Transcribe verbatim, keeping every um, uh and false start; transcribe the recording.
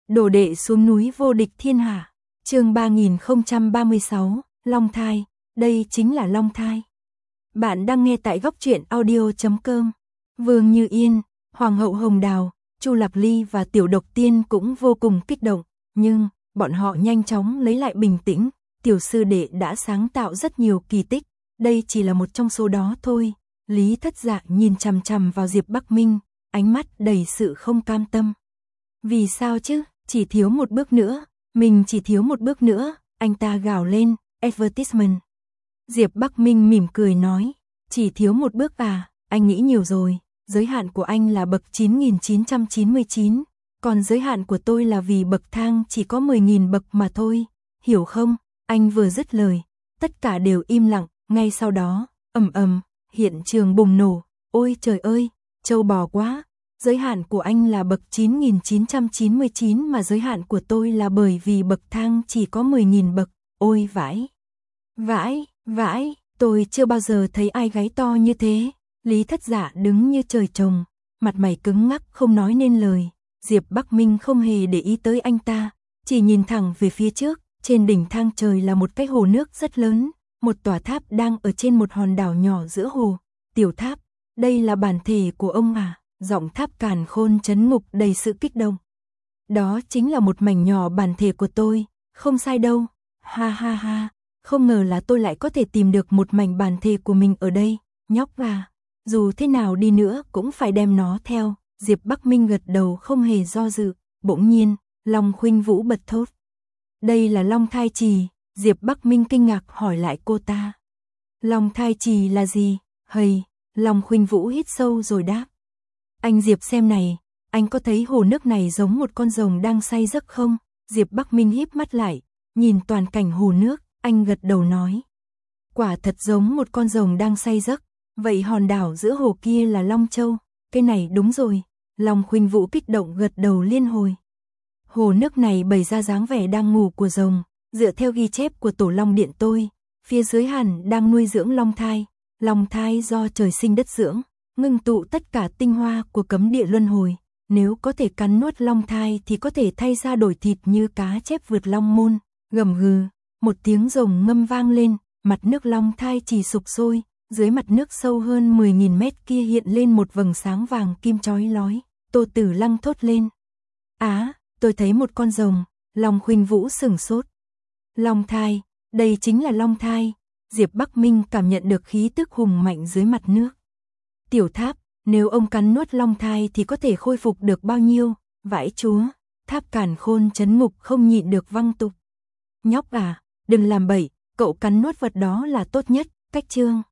Đồ đệ xuống núi vô địch thiên hạ. Chương ba nghìn không trăm ba mươi sáu, Long thai, đây chính là Long thai. Bạn đang nghe tại góc truyện audio chấm com. Vương Như Yên, Hoàng hậu Hồng Đào, Chu Lạc Ly và Tiểu Độc Tiên cũng vô cùng kích động, nhưng bọn họ nhanh chóng lấy lại bình tĩnh. Tiểu sư đệ đã sáng tạo rất nhiều kỳ tích, đây chỉ là một trong số đó thôi. Lý Thất Dạ nhìn chằm chằm vào Diệp Bắc Minh, ánh mắt đầy sự không cam tâm. Vì sao chứ, chỉ thiếu một bước nữa, mình chỉ thiếu một bước nữa, anh ta gào lên, advertisement. Diệp Bắc Minh mỉm cười nói, chỉ thiếu một bước à, anh nghĩ nhiều rồi, giới hạn của anh là bậc chín nghìn chín trăm chín mươi chín, còn giới hạn của tôi là vì bậc thang chỉ có mười nghìn bậc mà thôi, hiểu không? Anh vừa dứt lời, tất cả đều im lặng, ngay sau đó, ầm ầm, hiện trường bùng nổ, ôi trời ơi, trâu bò quá, giới hạn của anh là bậc chín nghìn chín trăm chín mươi chín mà giới hạn của tôi là bởi vì bậc thang chỉ có mười nghìn bậc, ôi vãi, vãi, vãi, tôi chưa bao giờ thấy ai gáy to như thế. Lý Thất Dạ đứng như trời trồng, mặt mày cứng ngắc không nói nên lời. Diệp Bắc Minh không hề để ý tới anh ta, chỉ nhìn thẳng về phía trước. Trên đỉnh thang trời là một cái hồ nước rất lớn, một tòa tháp đang ở trên một hòn đảo nhỏ giữa hồ. Tiểu tháp, đây là bản thể của ông à? Giọng Tháp Càn Khôn chấn ngục đầy sự kích động. Đó chính là một mảnh nhỏ bản thể của tôi, không sai đâu. Ha ha ha, không ngờ là tôi lại có thể tìm được một mảnh bản thể của mình ở đây, nhóc à. Dù thế nào đi nữa cũng phải đem nó theo. Diệp Bắc Minh gật đầu không hề do dự. Bỗng nhiên, Long Khuynh Vũ bật thốt. Đây là Long thai trì. Diệp Bắc Minh kinh ngạc hỏi lại cô ta. Long thai trì là gì? Hây, Long Khuynh Vũ hít sâu rồi đáp. Anh Diệp xem này, anh có thấy hồ nước này giống một con rồng đang say giấc không? Diệp Bắc Minh híp mắt lại, nhìn toàn cảnh hồ nước, anh gật đầu nói. Quả thật giống một con rồng đang say giấc, vậy hòn đảo giữa hồ kia là Long Châu, cái này đúng rồi. Long Khuynh Vũ kích động gật đầu liên hồi. Hồ nước này bày ra dáng vẻ đang ngủ của rồng, dựa theo ghi chép của Tổ Long Điện tôi, phía dưới hẳn đang nuôi dưỡng long thai, long thai do trời sinh đất dưỡng, ngưng tụ tất cả tinh hoa của cấm địa luân hồi, nếu có thể cắn nuốt long thai thì có thể thay ra đổi thịt như cá chép vượt long môn. Gầm gừ, một tiếng rồng ngâm vang lên, mặt nước long thai chỉ sục sôi, dưới mặt nước sâu hơn mười nghìn mét kia hiện lên một vầng sáng vàng kim chói lói. Tô Tử Lăng thốt lên. Á, tôi thấy một con rồng. Long Khuynh Vũ sửng sốt. Long thai, đây chính là long thai. Diệp Bắc Minh cảm nhận được khí tức hùng mạnh dưới mặt nước. Tiểu Tháp, nếu ông cắn nuốt long thai thì có thể khôi phục được bao nhiêu? Vãi chúa, Tháp Càn Khôn chấn ngục không nhịn được văng tục. Nhóc à, đừng làm bậy, cậu cắn nuốt vật đó là tốt nhất. Cách chương